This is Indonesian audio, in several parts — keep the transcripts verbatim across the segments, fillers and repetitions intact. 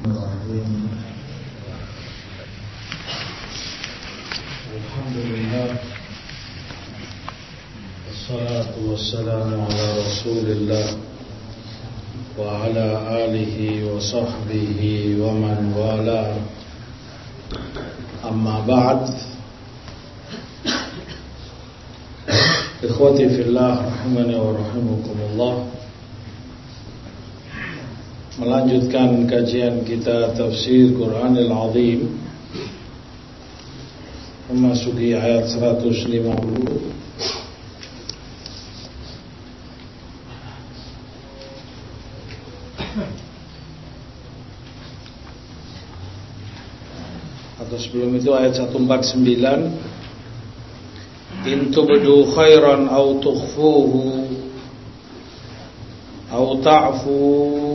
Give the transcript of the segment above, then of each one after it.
Alhamdulillah, wassalatu wassalamu ala rasulillah wa ala alihi wa sahbihi wa man wala. Amma ba'd. Ikhwati fillah, rahimani wa rahimakumullah. Melanjutkan kajian kita tafsir Quranil Azim, memasuki ayat seratus lima puluh. Atau sebelum itu ayat seratus empat puluh sembilan. In tubdu khairan aw tukhfuhu aw ta'fu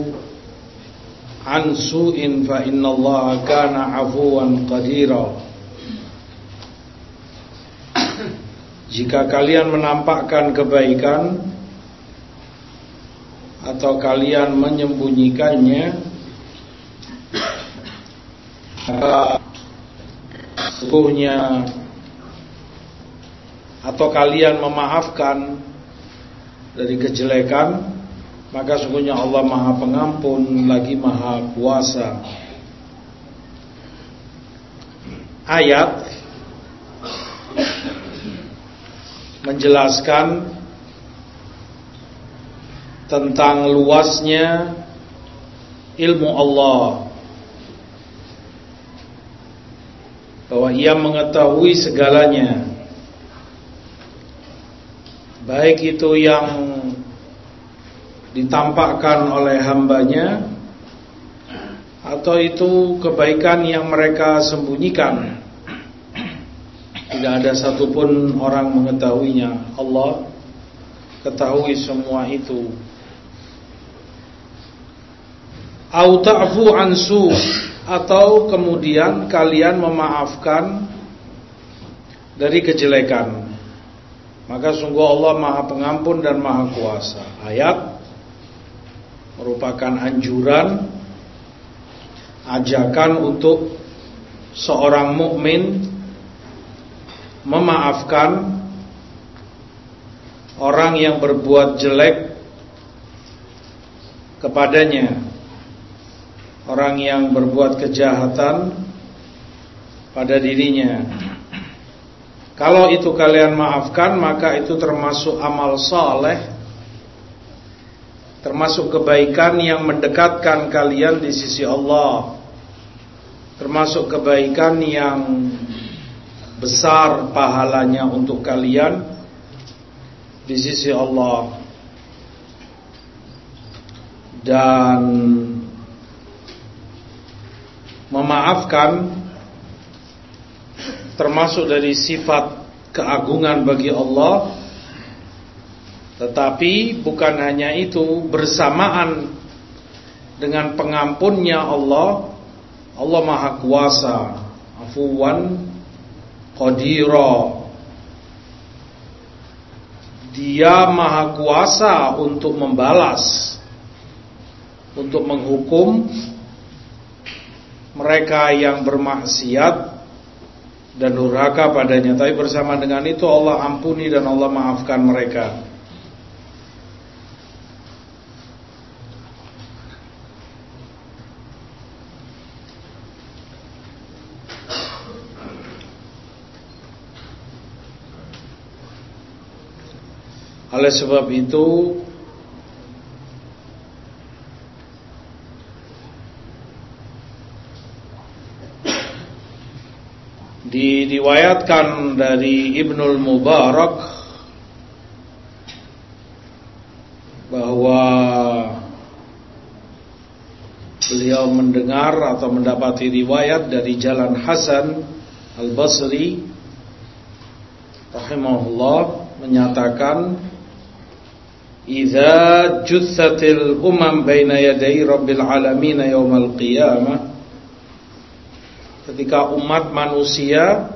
an su'in fa innallaha kana 'afuwan qadira. Jika kalian menampakkan kebaikan atau kalian menyembunyikannya, maka sesungguhnya atau kalian memaafkan dari kejelekan, maka sesungguhnya Allah Maha Pengampun lagi Maha Kuasa. Ayat menjelaskan tentang luasnya ilmu Allah, bahwa Ia mengetahui segalanya, baik itu yang ditampakkan oleh hambanya atau itu kebaikan yang mereka sembunyikan. Tidak ada satupun orang mengetahuinya. Allah ketahui semua itu. Au ta'fu ansu, atau kemudian kalian memaafkan dari kejelekan, maka sungguh Allah Maha Pengampun dan Maha Kuasa. Ayat merupakan anjuran, ajakan untuk seorang mukmin memaafkan orang yang berbuat jelek kepadanya, orang yang berbuat kejahatan pada dirinya. Kalau itu kalian maafkan, maka itu termasuk amal saleh, termasuk kebaikan yang mendekatkan kalian di sisi Allah, termasuk kebaikan yang besar pahalanya untuk kalian di sisi Allah. Dan memaafkan termasuk dari sifat keagungan bagi Allah. Tetapi bukan hanya itu, bersamaan dengan pengampunnya Allah, Allah Maha Kuasa, afuwan qadira. Dia Maha Kuasa untuk membalas, untuk menghukum mereka yang bermaksiat dan durhaka padanya. Tapi bersama dengan itu Allah ampuni dan Allah maafkan mereka. Oleh sebab itu, diriwayatkan dari Ibnul Mubarak bahwa beliau mendengar atau mendapati riwayat dari jalan Hasan Al-Basri rahimahullah menyatakan, "Idza jutsatil umam baina yaday rabbil alamin yaumal qiyamah." Ketika umat manusia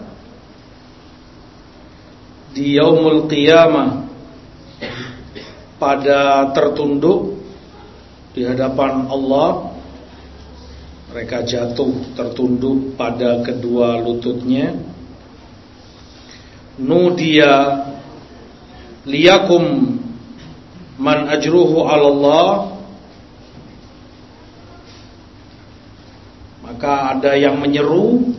di yaumul qiyamah pada tertunduk di hadapan Allah mereka jatuh tertunduk pada kedua lututnya. Nudiya liyakum man ajruhu 'ala Allah. Maka ada yang menyeru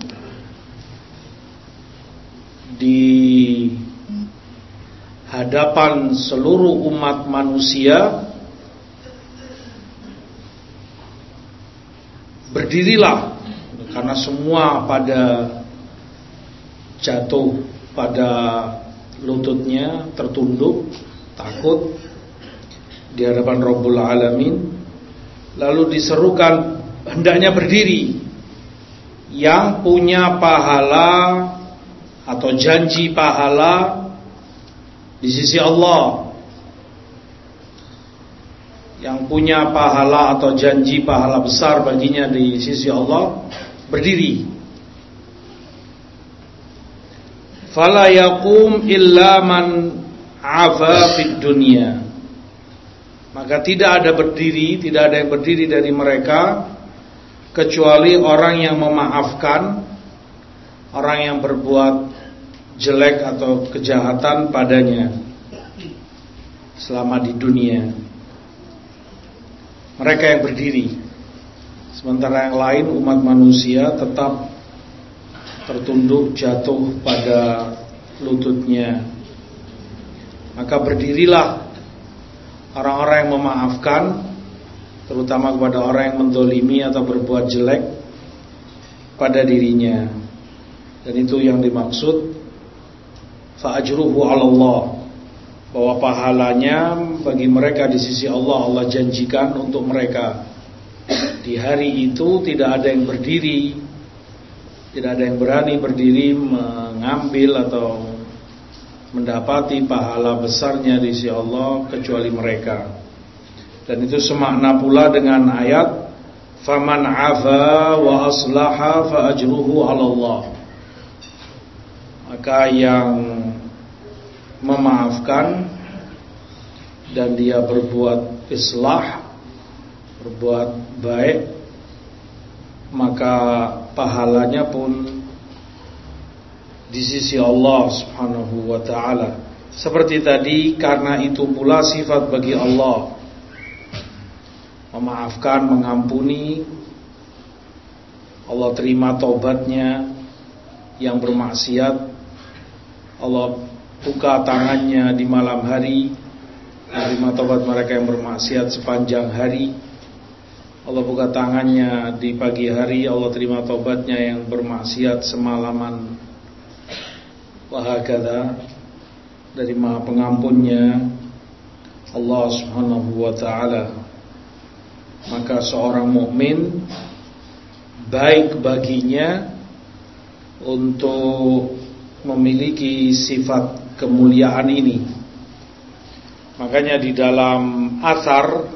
di hadapan seluruh umat manusia, berdirilah, karena semua pada jatuh pada lututnya, tertunduk, takut di hadapan Rabbul Alamin. Lalu diserukan, hendaknya berdiri yang punya pahala atau janji pahala di sisi Allah, yang punya pahala atau janji pahala besar baginya di sisi Allah, berdiri. Fala yaqum illa man afa fid dunya. Maka tidak ada berdiri, tidak ada yang berdiri dari mereka kecuali orang yang memaafkan orang yang berbuat jelek atau kejahatan padanya selama di dunia. Mereka yang berdiri. Sementara yang lain umat manusia tetap tertunduk, jatuh pada lututnya. Maka berdirilah orang-orang yang memaafkan, terutama kepada orang yang mendolimi atau berbuat jelek pada dirinya. Dan itu yang dimaksud fa'ajruhu 'ala Allah, bahwa pahalanya bagi mereka di sisi Allah, Allah janjikan untuk mereka. Di hari itu tidak ada yang berdiri, tidak ada yang berani berdiri mengambil atau mendapati pahala besarnya di sisi Allah kecuali mereka. Dan itu semakna pula dengan ayat faman 'afa wa aslaha fa ajruhu 'ala Allah. Maka yang memaafkan dan dia berbuat islah, berbuat baik, maka pahalanya pun di sisi Allah Subhanahu wa ta'ala. Seperti tadi, karena itu pula sifat bagi Allah, memaafkan, mengampuni. Allah terima taubatnya yang bermaksiat. Allah buka tangannya di malam hari, menerima taubat mereka yang bermaksiat sepanjang hari. Allah buka tangannya di pagi hari, Allah terima taubatnya yang bermaksiat semalaman. Wahakadha, dari Maha Pengampunnya Allah Subhanahu wa ta'ala. Maka seorang mukmin baik baginya untuk memiliki sifat kemuliaan ini. Makanya di dalam athar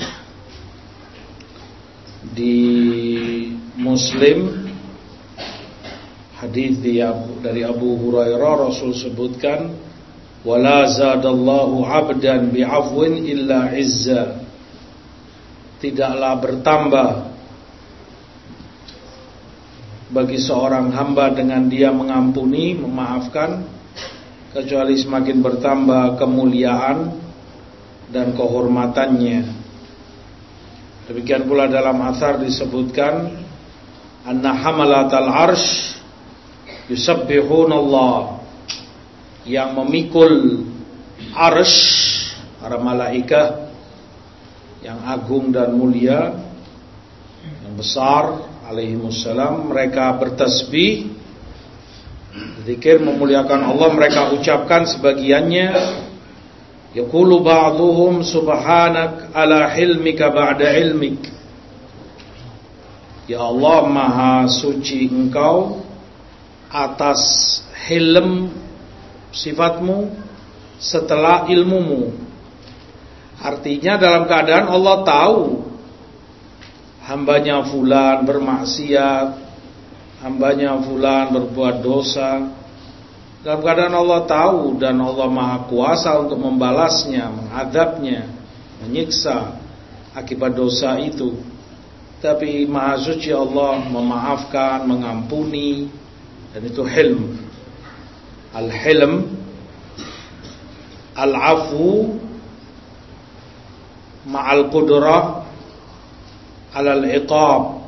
di Muslim, hadis dari Abu Hurairah, Rasul sebutkan, wala zadallahu 'abdan bi'afwin illa 'izza. Tidaklah bertambah bagi seorang hamba dengan dia mengampuni, memaafkan, kecuali semakin bertambah kemuliaan dan kehormatannya. Demikian pula dalam athar disebutkan, anna hamalatal arsh yusabbihunallah, yang memikul arsh, para malaikat yang agung dan mulia, yang besar alaihimussalam, mereka bertasbih, zikir memuliakan Allah. Mereka ucapkan sebagiannya, yaqulu ba'duhum subhanak ala hilmika ba'da ilmik. Ya Allah, maha suci engkau atas hilm sifatmu setelah ilmumu. Artinya dalam keadaan Allah tahu hambanya fulan bermaksiat, hambanya fulan berbuat dosa. Dalam keadaan Allah tahu, dan Allah maha kuasa untuk membalasnya, mengadabnya, menyiksa akibat dosa itu. Tapi Maha Suci Allah memaafkan, mengampuni, dan itu hilm. Al-hilm, al-afu ma'al qudrah alal iqab.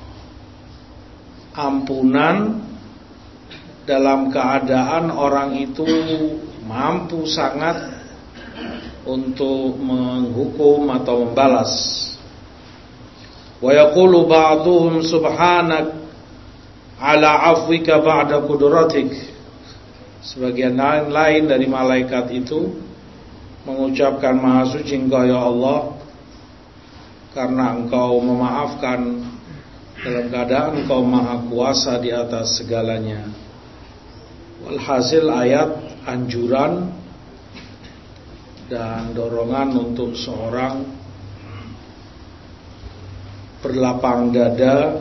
Ampunan dalam keadaan orang itu mampu sangat untuk menghukum atau membalas. Wa yaqulu ba'duhum subhanak ala afwika ba'da qudratik. Sebagian lain dari malaikat itu mengucapkan Maha Suci Engkau ya Allah, karena Engkau memaafkan dalam keadaan Engkau Maha Kuasa di atas segalanya. Walhasil ayat anjuran dan dorongan untuk seorang berlapang dada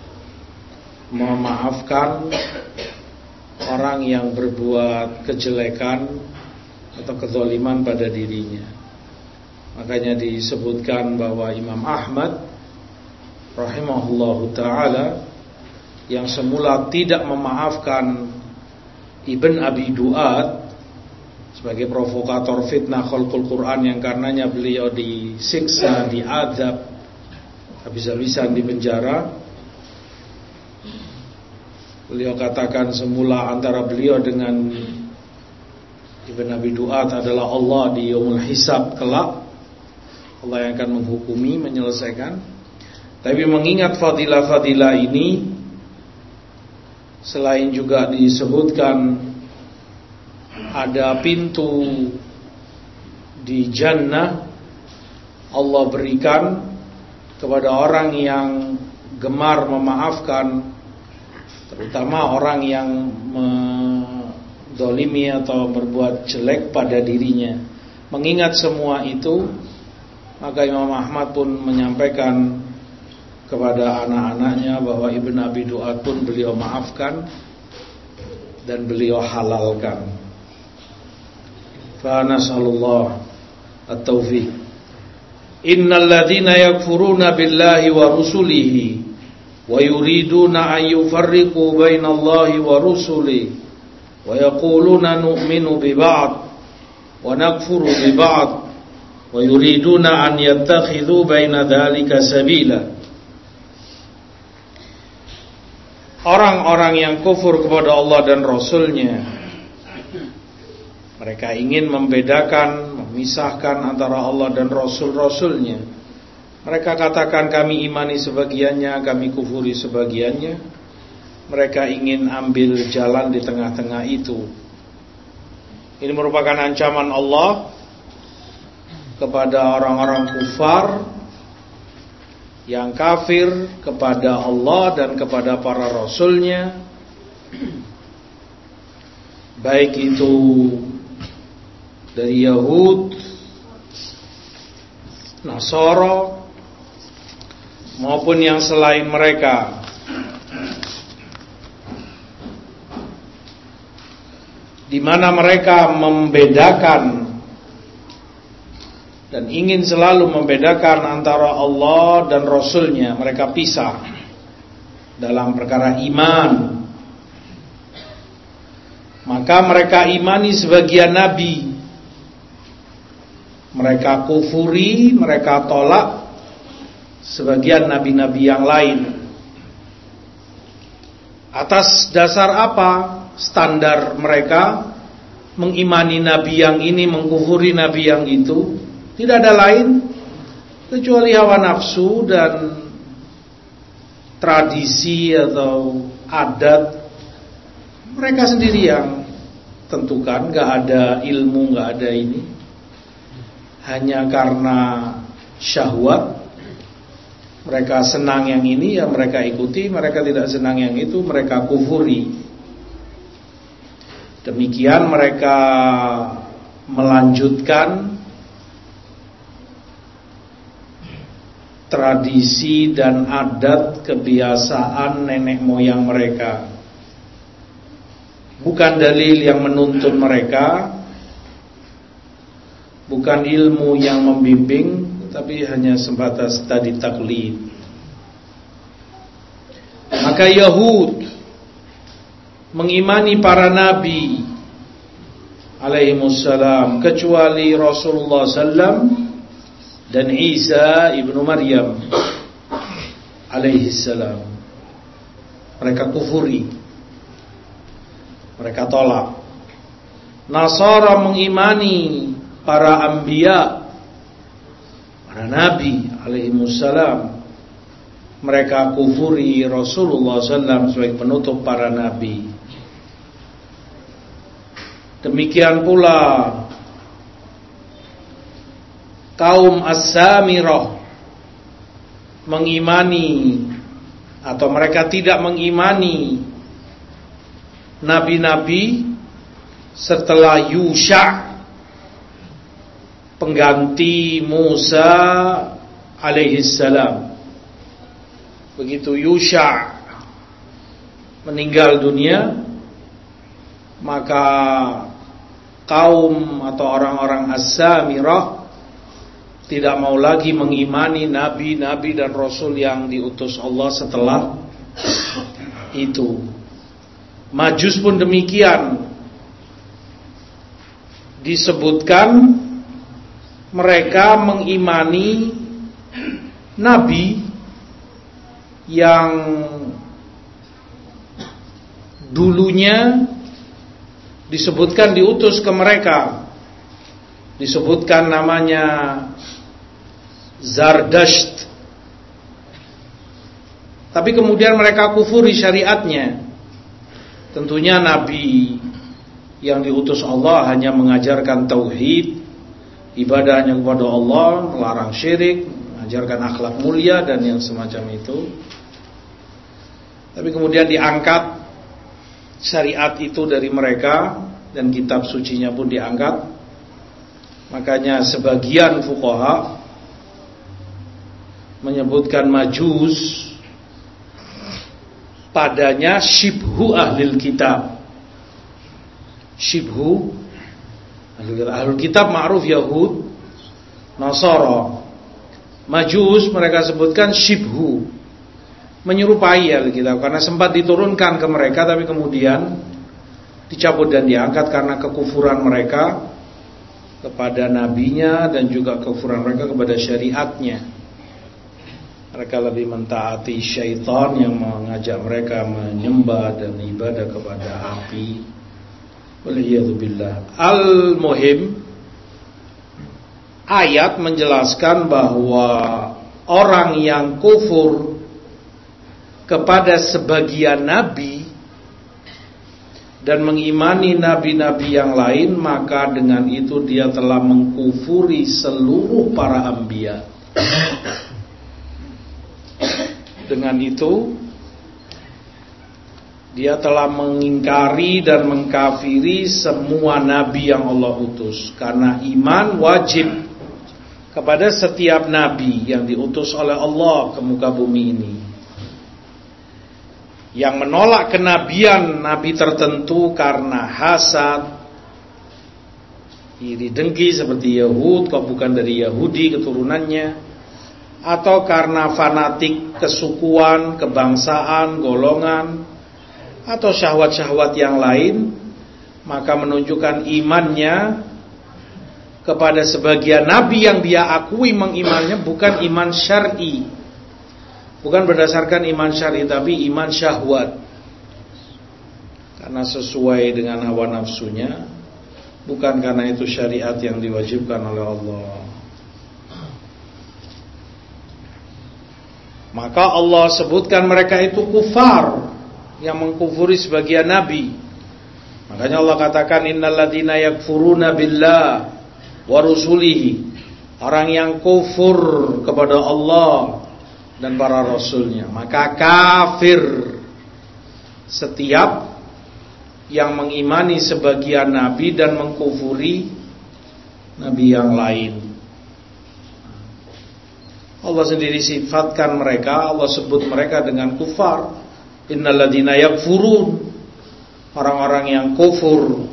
memaafkan orang yang berbuat kejelekan atau kezaliman pada dirinya. Makanya disebutkan bahwa Imam Ahmad rahimahullahu ta'ala yang semula tidak memaafkan Ibn Abi Du'ad sebagai provokator fitnah khalqul Quran yang karenanya beliau disiksa, diadab, habis-habisan di penjara. Beliau katakan semula antara beliau dengan Ibn Abi Du'ad adalah Allah di yaumul hisab kelak, Allah yang akan menghukumi, menyelesaikan. Tapi mengingat fadilah-fadilah ini, selain juga disebutkan ada pintu di jannah Allah berikan kepada orang yang gemar memaafkan, terutama orang yang mendolimi atau berbuat jelek pada dirinya. Mengingat semua itu, maka Imam Ahmad pun menyampaikan kepada anak-anaknya bahwa Ibn Abi Du'ad pun beliau maafkan dan beliau halalkan. Fa nasallallahu at-taufiq. Innal ladzina yakfuruna billahi wa rusulihi wa yuriduna an yufarriqu bainallahi wa rusulihi wa yaquluna nu'minu bi ba'd wa nakfuru bi ba'd wa yuriduna an yattakhidhu baina dzalika sabila. Orang-orang yang kufur kepada Allah dan Rasulnya, mereka ingin membedakan, memisahkan antara Allah dan Rasul-Rasulnya. Mereka katakan kami imani sebagiannya, kami kufuri sebagiannya. Mereka ingin ambil jalan di tengah-tengah itu. Ini merupakan ancaman Allah kepada orang-orang kufar yang kafir kepada Allah dan kepada para Rasulnya, baik itu dari Yahud, Nasara, maupun yang selain mereka. Di mana mereka membedakan dan ingin selalu membedakan antara Allah dan Rasulnya. Mereka pisah dalam perkara iman. Maka mereka imani sebagian nabi, mereka kufuri, mereka tolak sebagian nabi-nabi yang lain. Atas dasar apa standar mereka mengimani nabi yang ini, mengkufuri nabi yang itu? Tidak ada lain kecuali hawa nafsu dan tradisi atau adat mereka sendiri yang tentukan. Gak ada ilmu, gak ada ini, hanya karena syahwat. Mereka senang yang ini, ya mereka ikuti. Mereka tidak senang yang itu, mereka kufuri. Demikian mereka melanjutkan tradisi dan adat kebiasaan nenek moyang mereka. Bukan dalil yang menuntun mereka, bukan ilmu yang membimbing, tapi hanya sebatas tadi taklid. Maka Yahud mengimani para nabi alaihimussalam kecuali Rasulullah sallallahu alaihi wasallam dan Isa ibnu Maryam alaihissalam. Mereka kufuri, mereka tolak. Nasara mengimani para anbiya, para nabi alaihimussalam. Mereka kufuri Rasulullah sallallahu alaihi wasallam sebagai penutup para nabi. Demikian pula kaum As-Samirah mengimani atau mereka tidak mengimani nabi-nabi setelah Yusha, pengganti Musa alaihissalam. Begitu Yusha meninggal dunia, maka kaum atau orang-orang As-Samirah tidak mau lagi mengimani nabi-nabi dan rasul yang diutus Allah setelah itu. Majus pun demikian. Disebutkan mereka mengimani nabi yang dulunya disebutkan diutus ke mereka. Disebutkan namanya Zardasht. Tapi kemudian mereka kufuri syariatnya. Tentunya nabi yang diutus Allah hanya mengajarkan tauhid, ibadahnya kepada Allah, melarang syirik, mengajarkan akhlak mulia dan yang semacam itu. Tapi kemudian diangkat syariat itu dari mereka dan kitab sucinya pun diangkat. Makanya sebagian fuqaha menyebutkan Majus padanya syibhu ahlil kitab. Syibhu ahlul kitab ma'ruf Yahud, Nasara. Majus mereka sebutkan syibhu, menyerupai ahlul kitab karena sempat diturunkan ke mereka tapi kemudian dicabut dan diangkat karena kekufuran mereka kepada nabinya dan juga kekufuran mereka kepada syariatnya. Mereka lebih mentaati syaitan yang mengajak mereka menyembah dan ibadah kepada api. Waliyadzubillah. Al-muhim, ayat menjelaskan bahwa orang yang kufur kepada sebagian nabi dan mengimani nabi-nabi yang lain, maka dengan itu dia telah mengkufuri seluruh para anbiya. Dengan itu dia telah mengingkari dan mengkafiri semua nabi yang Allah utus. Karena iman wajib kepada setiap nabi yang diutus oleh Allah ke muka bumi ini. Yang menolak kenabian nabi tertentu karena hasad, iri dengki seperti Yahud, kok bukan dari Yahudi keturunannya, atau karena fanatik kesukuan, kebangsaan, golongan, atau syahwat-syahwat yang lain, maka menunjukkan imannya kepada sebagian nabi yang dia akui mengimannya bukan iman syar'i, bukan berdasarkan iman syar'i, tapi iman syahwat, karena sesuai dengan hawa nafsunya, bukan karena itu syariat yang diwajibkan oleh Allah. Maka Allah sebutkan mereka itu kufar, yang mengkufuri sebagian nabi. Makanya Allah katakan innal ladzina yakfuruna billah wa rusulihi, orang yang kufur kepada Allah dan para rasulnya, maka kafir setiap yang mengimani sebagian nabi dan mengkufuri nabi yang lain. Allah sendiri sifatkan mereka, Allah sebut mereka dengan kufar. Innal ladzina yakfurun, orang-orang yang kufur.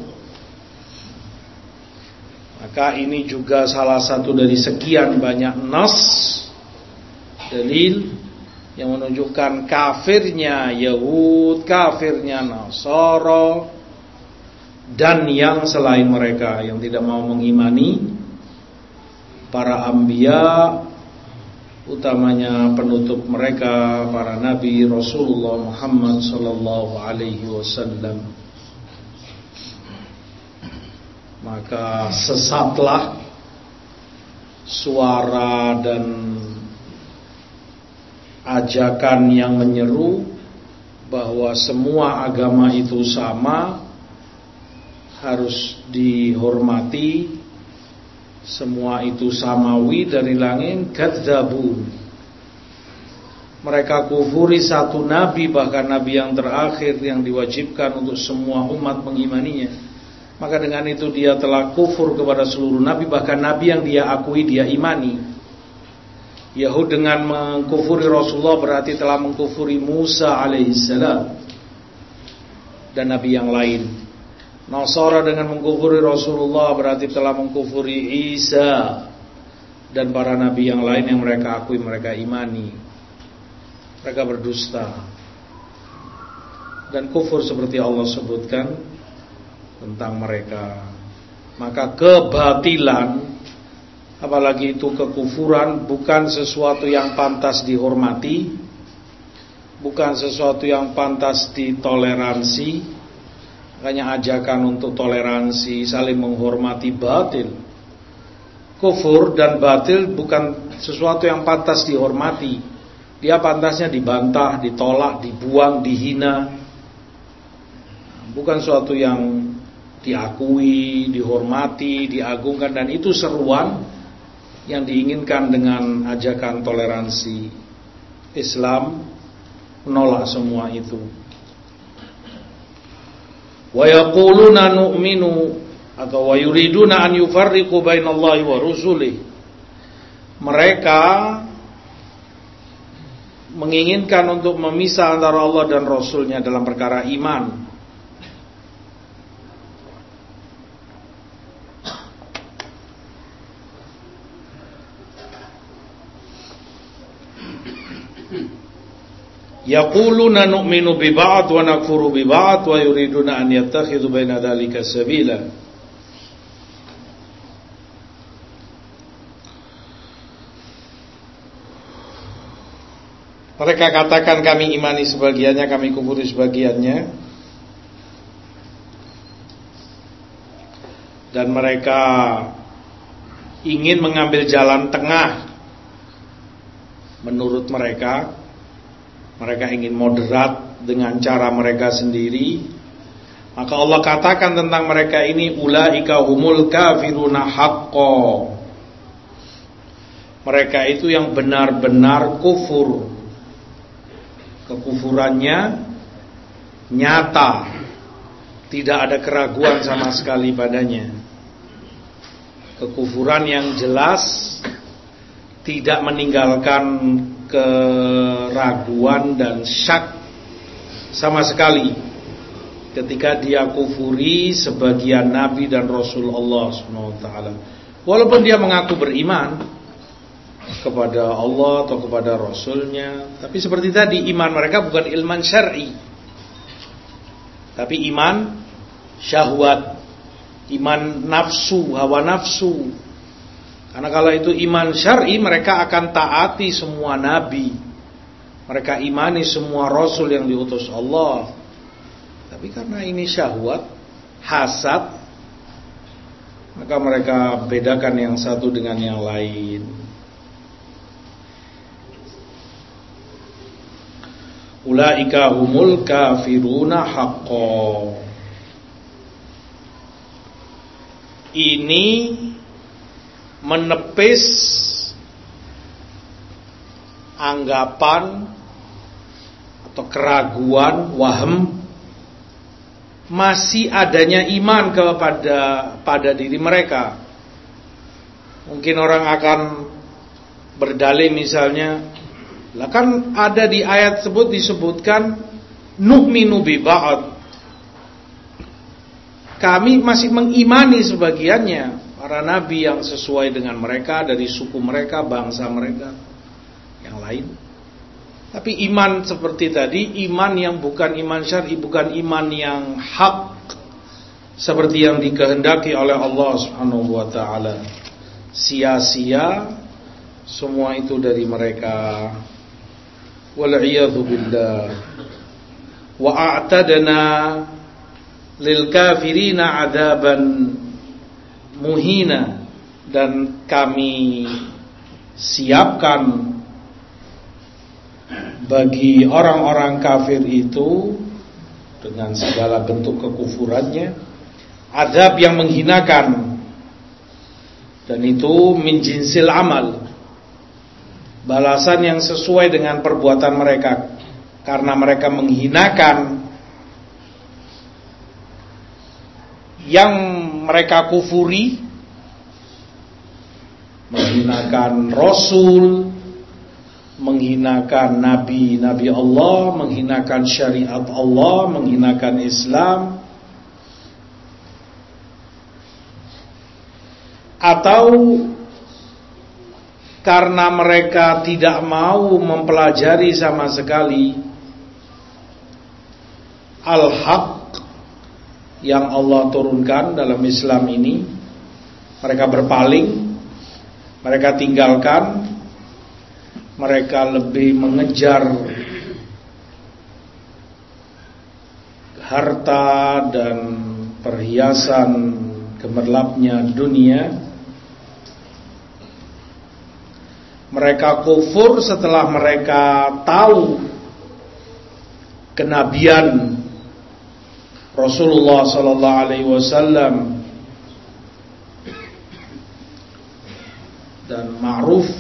Maka ini juga salah satu dari sekian banyak nas, dalil yang menunjukkan kafirnya Yahud, kafirnya Nasara, dan yang selain mereka yang tidak mau mengimani para anbiya, utamanya penutup mereka para nabi Rasulullah Muhammad sallallahu alaihi wasallam. Maka sesatlah suara dan ajakan yang menyeru bahwa semua agama itu sama, harus dihormati, semua itu samawi dari langit. Kadzabun, mereka kufuri satu nabi, bahkan nabi yang terakhir yang diwajibkan untuk semua umat mengimaninya. Maka dengan itu dia telah kufur kepada seluruh nabi, bahkan nabi yang dia akui dia imani. Yahud dengan mengkufuri Rasulullah berarti telah mengkufuri Musa alaihissalam dan nabi yang lain. Nasara dengan mengkufuri Rasulullah berarti telah mengkufuri Isa dan para nabi yang lain yang mereka akui, mereka imani. Mereka berdusta dan kufur seperti Allah sebutkan tentang mereka. Maka kebatilan, apalagi itu kekufuran, bukan sesuatu yang pantas dihormati, bukan sesuatu yang pantas ditoleransi. Makanya ajakan untuk toleransi, saling menghormati batil. Kufur dan batil bukan sesuatu yang pantas dihormati. Dia pantasnya dibantah, ditolak, dibuang, dihina. Bukan sesuatu yang diakui, dihormati, diagungkan. Dan itu seruan yang diinginkan dengan ajakan toleransi. Islam menolak semua itu. Wa yaquluna nu'minu atau wa yuriduna an yufarriqu bainallahi wa rusulihi. Mereka menginginkan untuk memisah antara Allah dan Rasulnya dalam perkara iman. Yaquluna nu'minu bi ba'd wa nakfuru bi ba'd wa yuriduna an yattakhidhu baina dzalika sabila. Mereka katakan kami imani sebagiannya, kami kufuri sebagiannya. Dan mereka ingin mengambil jalan tengah. Menurut mereka, mereka ingin moderat dengan cara mereka sendiri. Maka Allah katakan tentang mereka ini, ulaika humul kafiruna haqqo. Mereka itu yang benar-benar kufur. Kekufurannya nyata, tidak ada keraguan sama sekali padanya. Kekufuran yang jelas, tidak meninggalkan keraguan dan syak sama sekali ketika dia kufuri sebagian nabi dan rasul Allah subhanahu wa taala. Walaupun dia mengaku beriman kepada Allah atau kepada rasulnya, tapi seperti tadi, iman mereka bukan iman syar'i, tapi iman syahwat, iman nafsu, hawa nafsu. Karena kalau itu iman syar'i, mereka akan taati semua nabi, mereka imani semua rasul yang diutus Allah. Tapi karena ini syahwat, hasad, maka mereka bedakan yang satu dengan yang lain. Ulaika humul kafiruna haqqo. Ini menepis anggapan atau keraguan, waham masih adanya iman kepada pada diri mereka. Mungkin orang akan berdalih misalnya, lah kan ada di ayat tersebut disebutkan nu'minu bi ba'd. Kami masih mengimani sebagiannya para nabi yang sesuai dengan mereka, dari suku mereka, bangsa mereka, yang lain. Tapi iman seperti tadi, iman yang bukan iman syar'i, bukan iman yang hak seperti yang dikehendaki oleh Allah Subhanahu wa taala. Sia-sia semua itu dari mereka. Wal iyadzu billah. Wa a'tadna lil kafirina adzaban muhina, dan kami siapkan bagi orang-orang kafir itu dengan segala bentuk kekufurannya azab yang menghinakan, dan itu min jinsil amal, balasan yang sesuai dengan perbuatan mereka, karena mereka menghinakan yang mereka kufuri, menghinakan Rasul, menghinakan Nabi-Nabi Allah, menghinakan syariat Allah, menghinakan Islam, atau karena mereka tidak mau mempelajari sama sekali al-haq yang Allah turunkan dalam Islam ini, mereka berpaling, mereka tinggalkan, mereka lebih mengejar harta dan perhiasan gemerlapnya dunia. Mereka kufur setelah mereka tahu kenabian Rasulullah sallallahu alaihi wasallam, dan ma'ruf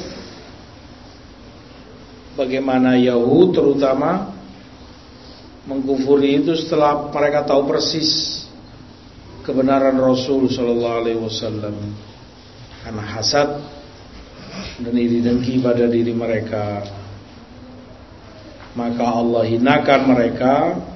bagaimana Yahud terutama mengkufuri itu setelah mereka tahu persis kebenaran Rasul sallallahu alaihi wasallam, karena hasad dan iri dengki pada diri mereka. Maka Allah hinakan mereka,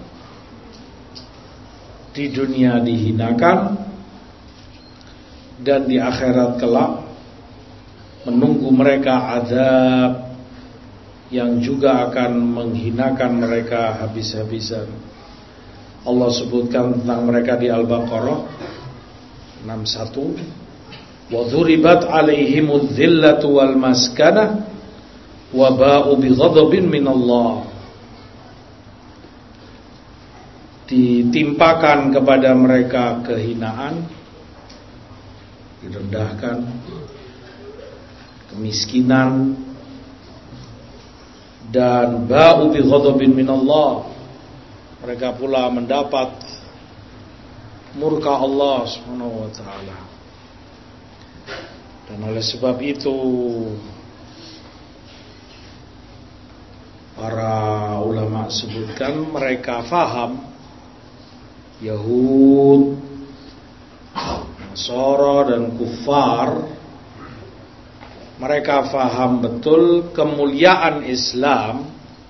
di dunia dihinakan, dan di akhirat kelak menunggu mereka azab yang juga akan menghinakan mereka habis-habisan. Allah sebutkan tentang mereka di Al-Baqarah enam puluh satu, wa dhuribat alaihimudz zillatu wal maskanah wa ba'u bighadabin minallah. Ditimpakan kepada mereka kehinaan, direndahkan, kemiskinan, dan ba'u bi ghadabin minallah, mereka pula mendapat murka Allah Subhanahu wa taala. Dan oleh sebab itu para ulama sebutkan mereka faham, Yahud, Nasara dan kufar, mereka faham betul kemuliaan Islam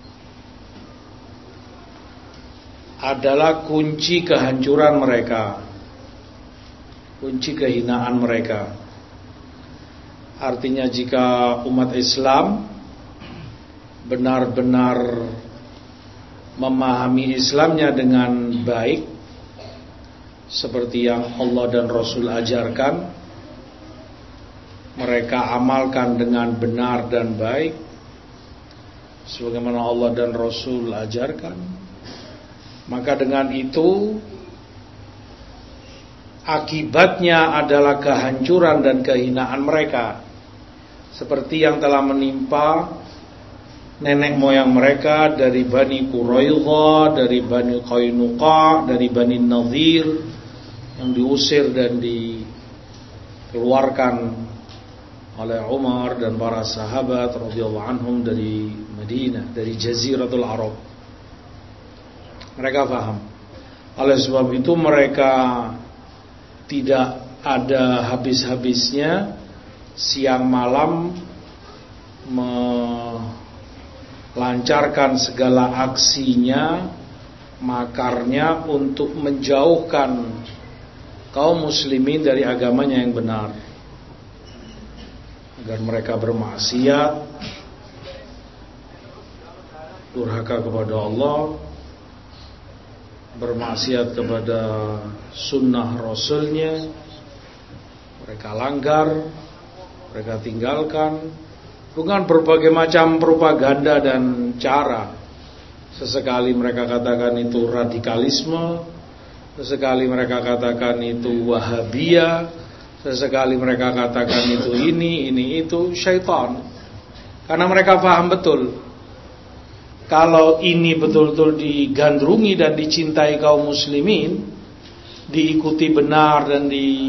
adalah kunci kehancuran mereka, kunci kehinaan mereka. Artinya jika umat Islam benar-benar memahami Islamnya dengan baik, seperti yang Allah dan Rasul ajarkan, mereka amalkan dengan benar dan baik sebagaimana Allah dan Rasul ajarkan, maka dengan itu akibatnya adalah kehancuran dan kehinaan mereka, seperti yang telah menimpa nenek moyang mereka dari Bani Quraidah, dari Bani Qainuqa, dari Bani Nadhir, yang diusir dan dikeluarkan oleh Umar dan para sahabat radhiyallahu anhum dari Madinah, dari Jaziratul Arab. Mereka paham. Oleh sebab itu mereka tidak ada habis-habisnya siang malam melancarkan segala aksinya, makarnya untuk menjauhkan kaum muslimin dari agamanya yang benar, agar mereka bermaksiat, durhaka kepada Allah, bermaksiat kepada sunnah Rasulnya, mereka langgar, mereka tinggalkan dengan berbagai macam propaganda dan cara. Sesekali mereka katakan itu radikalisme, sesekali mereka katakan itu Wahabiyah, sesekali mereka katakan itu ini, ini itu syaitan. Karena mereka paham betul, kalau ini betul-betul digandrungi dan dicintai kaum muslimin, diikuti benar dan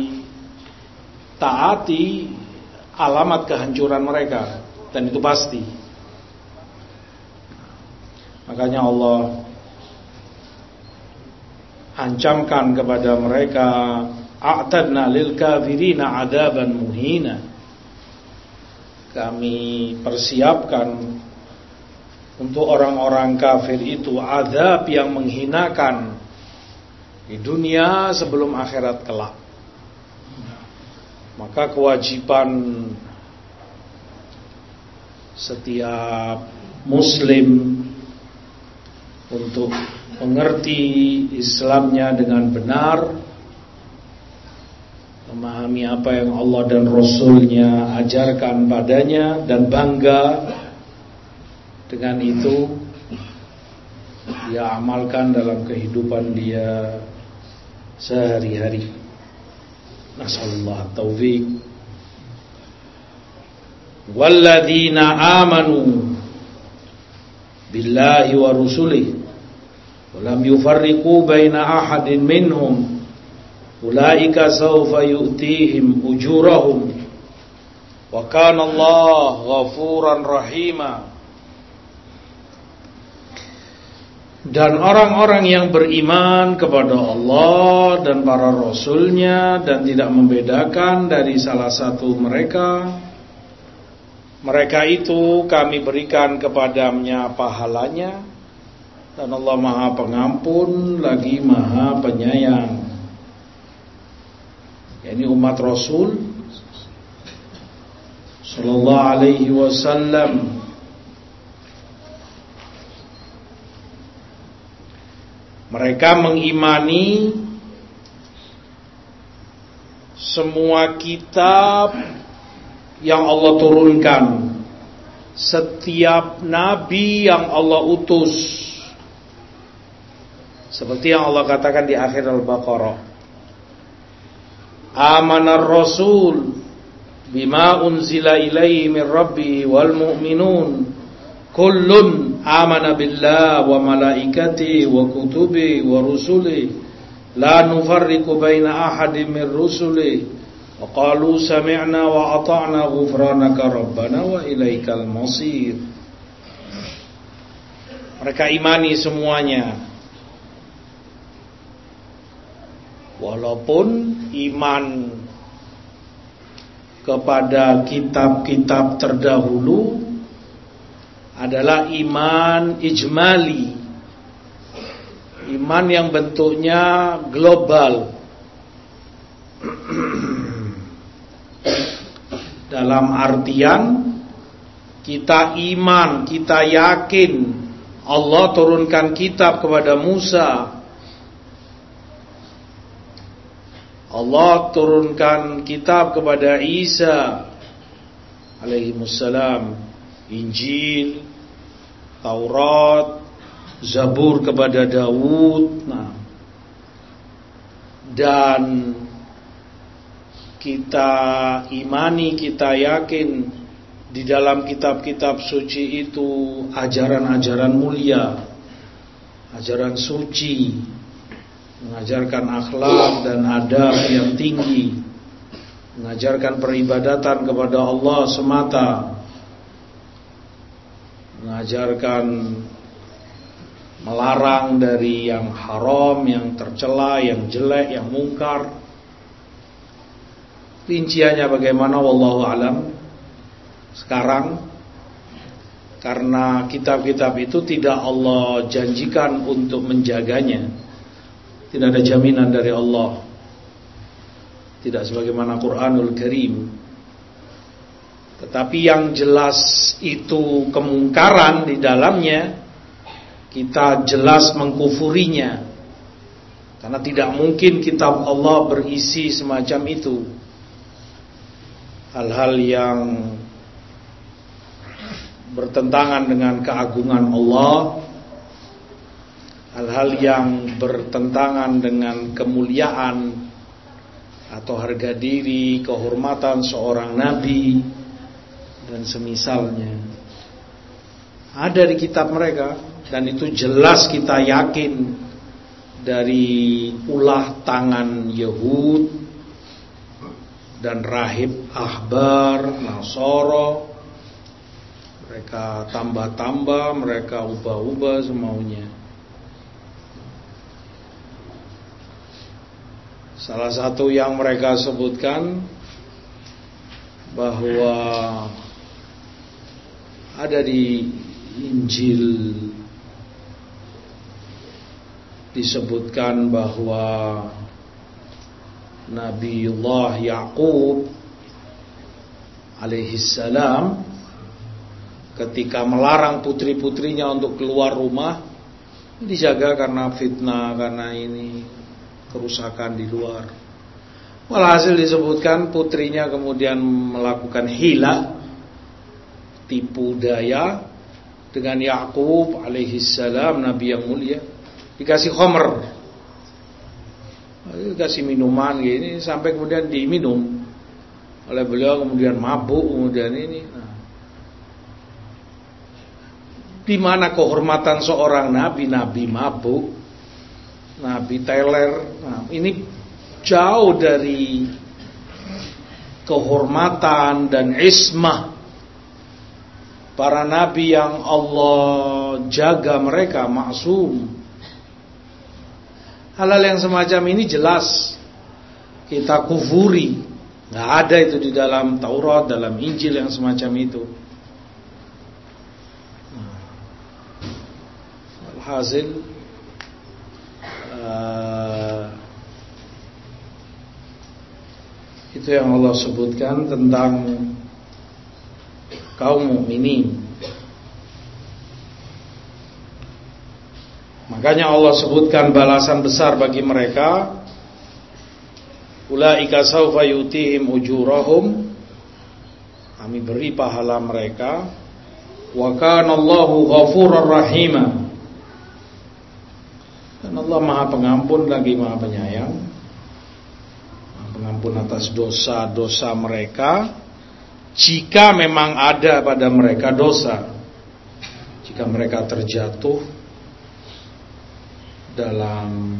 ditaati, alamat kehancuran mereka, dan itu pasti. Makanya Allah ancamkan kepada mereka, a'tadna lil kafirina adaban muhina. Kami persiapkan untuk orang-orang kafir itu azab yang menghinakan di dunia sebelum akhirat kelak. Maka kewajiban setiap muslim untuk mengerti Islamnya dengan benar, memahami apa yang Allah dan Rasulnya ajarkan padanya, dan bangga dengan itu dia amalkan dalam kehidupan dia sehari-hari. Nasallallahu taufiq. Walladzina amanu billahi wa rusulihi wa lam yufarriqu baina ahadin minhum ulaika sawfa yu'tihim ujurahum wa kana Allah ghafuran rahima. Dan orang-orang yang beriman kepada Allah dan para Rasulnya dan tidak membedakan dari salah satu mereka, mereka itu kami berikan kepadanya pahalanya, dan Allah Maha Pengampun lagi Maha Penyayang. Ini umat Rasul sallallahu alaihi wasallam. Mereka mengimani semua kitab yang Allah turunkan, setiap nabi yang Allah utus, seperti yang Allah katakan di akhir Al-Baqarah, amanar rasul bima unzila ilaihi min rabbi wal mu'minun kullun amana billah wa malaikati wa kutubi wa rusuli la nufarriqu baina ahadin min rusuli wa qalu sami'na wa ata'na ghufranaka rabbana wa ilaikal masir. Mereka imani semuanya, walaupun iman kepada kitab-kitab terdahulu adalah iman ijmali, iman yang bentuknya global. Dalam artian kita iman, kita yakin Allah turunkan kitab kepada Musa, Allah turunkan kitab kepada Isa alaihimussalam, Injil, Taurat, Zabur kepada Daud. Nah, dan kita imani, kita yakin di dalam kitab-kitab suci itu ajaran-ajaran mulia, ajaran suci, mengajarkan akhlak dan adab yang tinggi, mengajarkan peribadatan kepada Allah semata, mengajarkan melarang dari yang haram, yang tercela, yang jelek, yang mungkar. Rinciannya bagaimana wallahu alam. Sekarang karena kitab-kitab itu tidak Allah janjikan untuk menjaganya, tidak ada jaminan dari Allah, tidak sebagaimana Quranul Karim. Tetapi yang jelas itu kemungkaran di dalamnya, kita jelas mengkufurinya, karena tidak mungkin kitab Allah berisi semacam itu. Hal-hal yang bertentangan dengan keagungan Allah, hal-hal yang bertentangan dengan kemuliaan atau harga diri, kehormatan seorang nabi dan semisalnya, ada di kitab mereka. Dan itu jelas kita yakin dari ulah tangan Yahud dan rahib ahbar Nasoro. Mereka tambah-tambah, mereka ubah-ubah semaunya. Salah satu yang mereka sebutkan bahwa ada di Injil disebutkan bahwa Nabiullah Yaqub alaihissalam ketika melarang putri-putrinya untuk keluar rumah, dijaga karena fitnah, karena ini kerusakan di luar. Walhasil disebutkan putrinya kemudian melakukan hila, tipu daya dengan Yaqub alaihissalam, nabi yang mulia. Dikasih khamr, dikasih minuman gini, sampai kemudian diminum oleh beliau, kemudian mabuk, kemudian ini. Nah, di mana kehormatan seorang nabi? Nabi mabuk, nabi teler. Nah, ini jauh dari kehormatan dan ismah para nabi yang Allah jaga mereka maksum. Hal-hal yang semacam ini jelas kita kufuri. Nggak ada itu di dalam Taurat, dalam Injil yang semacam itu. Hasil uh, itu yang Allah sebutkan tentang kaum mukminin. Makanya Allah sebutkan balasan besar bagi mereka. Ulaika sawfa yutihim ujurahum, kami beri pahala mereka. Wa kana Allahu ghafurur rahima, dan Allah Maha Pengampun lagi Maha Penyayang, Maha Pengampun atas dosa-dosa mereka. Jika memang ada pada mereka dosa, jika mereka terjatuh dalam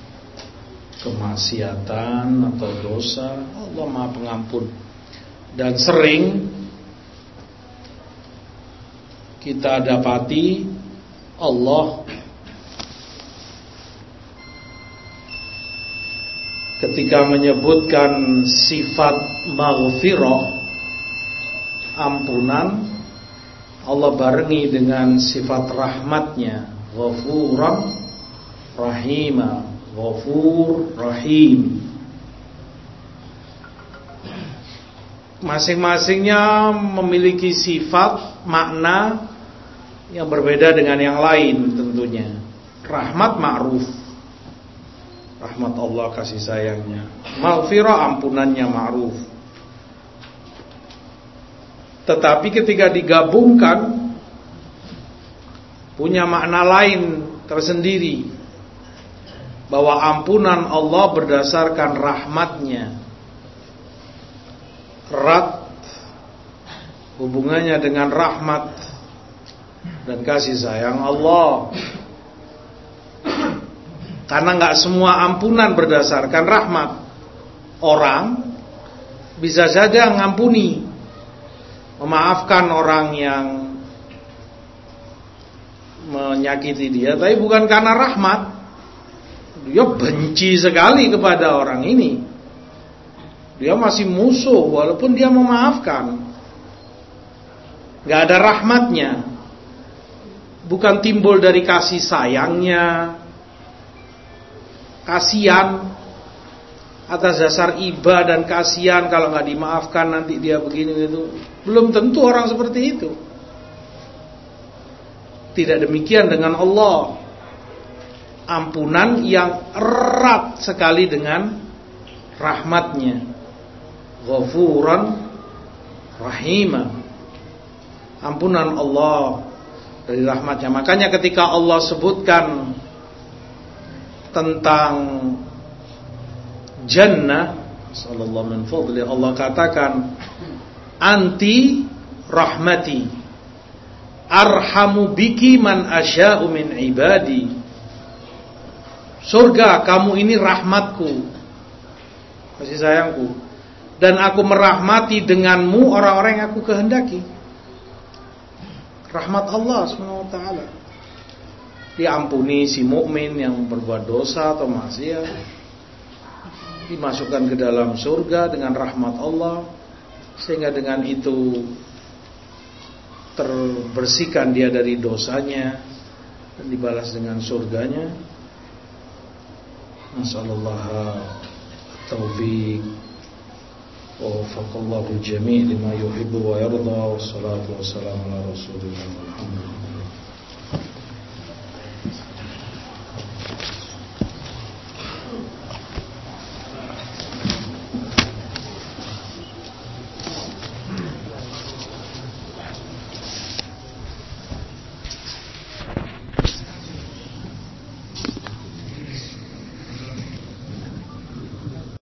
kemaksiatan atau dosa, Allah Maha Pengampun. Dan sering kita dapati Allah ketika menyebutkan sifat maghfirah, ampunan, Allah barengi dengan sifat rahmatnya, ghafuran rahima, ghafur rahim. Masing-masingnya memiliki sifat makna yang berbeda dengan yang lain tentunya. Rahmat ma'ruf, rahmat Allah, kasih sayangnya. Maghfirah, ampunannya ma'ruf. Tetapi ketika digabungkan punya makna lain tersendiri, bahwa ampunan Allah berdasarkan rahmatnya, erat hubungannya dengan rahmat dan kasih sayang Allah. Karena gak semua ampunan berdasarkan rahmat. Orang bisa saja ngampuni, memaafkan orang yang menyakiti dia, tapi bukan karena rahmat. Dia benci sekali kepada orang ini, dia masih musuh walaupun dia memaafkan. Gak ada rahmatnya, bukan timbul dari kasih sayangnya, kasihan atas dasar iba dan kasihan. Kalau gak dimaafkan nanti dia begini gitu. Belum tentu orang seperti itu. Tidak demikian dengan Allah. Ampunan yang erat sekali dengan rahmatnya. Ghafuran rahima. Ampunan Allah dari rahmatnya. Makanya ketika Allah sebutkan tentang jannah, sallallahu min fadli, Allah katakan anti rahmati arhamu biki man asya'u min ibadi. Surga, kamu ini rahmatku, kasih sayangku, dan aku merahmati denganmu orang-orang yang aku kehendaki. Rahmat Allah subhanahu wa ta'ala. Diampuni si mukmin yang berbuat dosa atau maksiat, dimasukkan ke dalam surga dengan rahmat Allah, sehingga dengan itu terbersihkan dia dari dosanya dan dibalas dengan surganya. Nasallallahu taufiq wa wafaqallahu jami' lima yuhibbu wa yarda. Wassalatu wassalamu ala rasulillah.